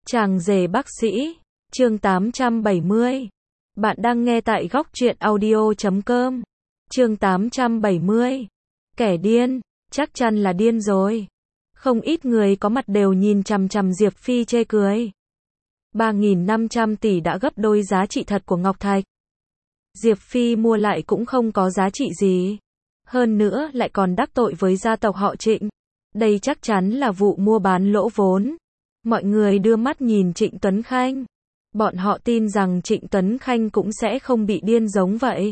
Chàng rể bác sĩ, chương 870. Bạn đang nghe tại góc truyện audio.com. Chương 870. Kẻ điên, chắc chắn là điên rồi. Không ít người có mặt đều nhìn chằm chằm Diệp Phi chê cười. 3.500 tỷ đã gấp đôi giá trị thật của Ngọc Thạch. Diệp Phi mua lại cũng không có giá trị gì. Hơn nữa lại còn đắc tội với gia tộc họ Trịnh. Đây chắc chắn là vụ mua bán lỗ vốn. Mọi người đưa mắt nhìn Trịnh Tuấn Khanh. Bọn họ tin rằng Trịnh Tuấn Khanh cũng sẽ không bị điên giống vậy.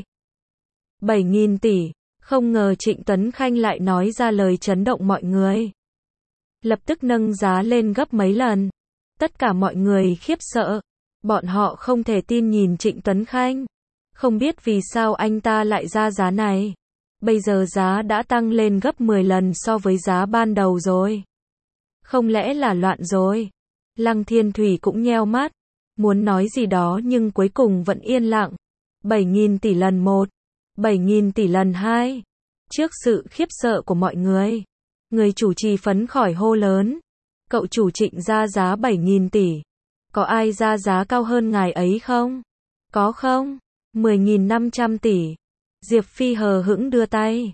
7.000 tỷ, không ngờ Trịnh Tuấn Khanh lại nói ra lời chấn động mọi người. Lập tức nâng giá lên gấp mấy lần. Tất cả mọi người khiếp sợ. Bọn họ không thể tin nhìn Trịnh Tuấn Khanh. Không biết vì sao anh ta lại ra giá này. Bây giờ giá đã tăng lên gấp 10 lần so với giá ban đầu rồi. Không lẽ là loạn rồi? Lăng Thiên Thủy cũng nheo mắt. Muốn nói gì đó nhưng cuối cùng vẫn yên lặng. 7.000 tỷ lần 1. 7.000 tỷ lần 2. Trước sự khiếp sợ của mọi người. Người chủ trì phấn khởi hô lớn. Cậu chủ Trịnh ra giá 7.000 tỷ. Có ai ra giá cao hơn ngài ấy không? Có không? 10.500 tỷ. Diệp Phi hờ hững đưa tay.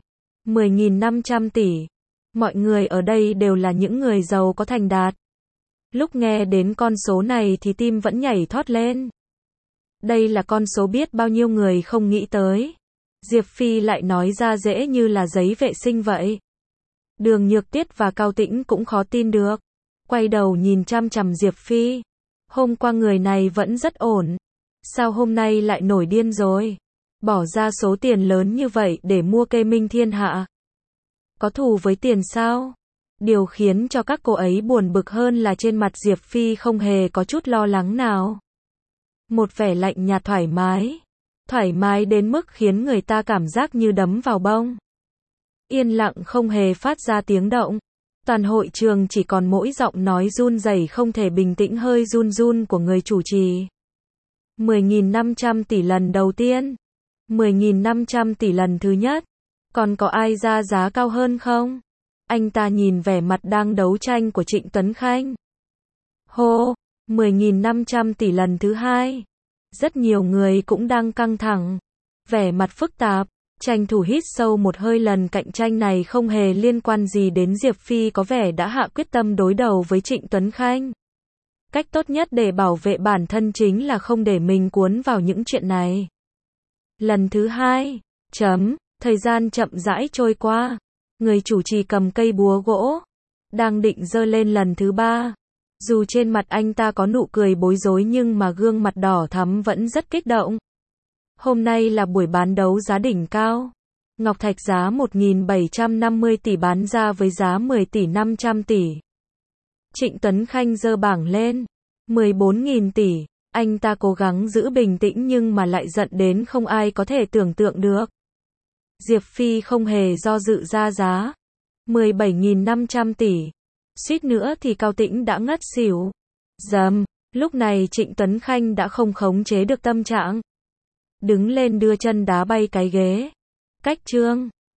10.500 tỷ. Mọi người ở đây đều là những người giàu có thành đạt. Lúc nghe đến con số này thì tim vẫn nhảy thót lên. Đây là con số biết bao nhiêu người không nghĩ tới. Diệp Phi lại nói ra dễ như là giấy vệ sinh vậy. Đường Nhược Tiết và Cao Tĩnh cũng khó tin được. Quay đầu nhìn chăm chằm Diệp Phi. Hôm qua người này vẫn rất ổn. Sao hôm nay lại nổi điên rồi? Bỏ ra số tiền lớn như vậy để mua cây Minh Thiên Hạ. Có thù với tiền sao? Điều khiến cho các cô ấy buồn bực hơn là trên mặt Diệp Phi không hề có chút lo lắng nào. Một vẻ lạnh nhạt thoải mái. Thoải mái đến mức khiến người ta cảm giác như đấm vào bông. Yên lặng không hề phát ra tiếng động. Toàn hội trường chỉ còn mỗi giọng nói run rẩy không thể bình tĩnh hơi run run của người chủ trì. 10.500 tỷ lần đầu tiên. 10.500 tỷ lần thứ nhất. Còn có ai ra giá cao hơn không? Anh ta nhìn vẻ mặt đang đấu tranh của Trịnh Tuấn Khanh. Hô, 10.500 tỷ lần thứ hai. Rất nhiều người cũng đang căng thẳng. Vẻ mặt phức tạp, tranh thủ hít sâu một hơi lần cạnh tranh này không hề liên quan gì đến Diệp Phi có vẻ đã hạ quyết tâm đối đầu với Trịnh Tuấn Khanh. Cách tốt nhất để bảo vệ bản thân chính là không để mình cuốn vào những chuyện này. Lần thứ hai, thời gian chậm rãi trôi qua. Người chủ trì cầm cây búa gỗ, đang định giơ lên lần thứ ba. Dù trên mặt anh ta có nụ cười bối rối nhưng mà gương mặt đỏ thắm vẫn rất kích động. Hôm nay là buổi bán đấu giá đỉnh cao. Ngọc Thạch giá 1.750 tỷ bán ra với giá 10 tỷ 500 tỷ. Trịnh Tuấn Khanh giơ bảng lên. 14.000 tỷ. Anh ta cố gắng giữ bình tĩnh nhưng mà lại giận đến không ai có thể tưởng tượng được. Diệp Phi không hề do dự ra giá. 17.500 tỷ. Suýt nữa thì Cao Tĩnh đã ngất xỉu. Lúc này Trịnh Tuấn Khanh đã không khống chế được tâm trạng. Đứng lên đưa chân đá bay cái ghế. Cách chương.